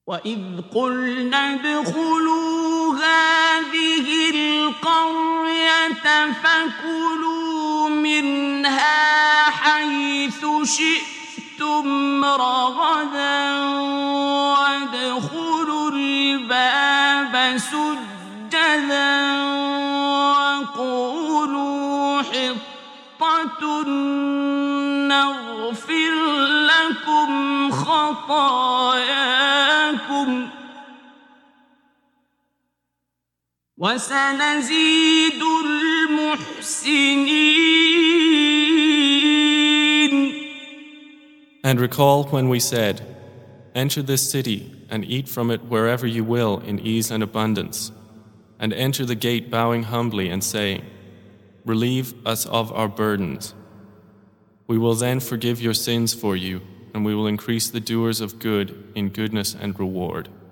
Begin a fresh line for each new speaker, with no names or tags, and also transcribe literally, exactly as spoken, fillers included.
وَإِذْ قُلْنَا ادْخُلُوا هَٰذِهِ الْقَرْيَةَ فَكُلُوا مِنْهَا حَيْثُ شِئْتُمْ رَغَدًا وَادْخُلُوا الْبَابَ سُجَّدًا وَقُولُوا حِطَّةٌ نَّغْفِرْ لَكُمْ خَطَايَاكُمْ وَسَنَزِيدُ الْمُحْسِنِينَ.
And recall when we said, enter this city and eat from it wherever you will in ease and abundance, and enter the gate bowing humbly and saying, relieve us of our burdens. We will then forgive your sins for you, and we will increase the doers of good in goodness and reward.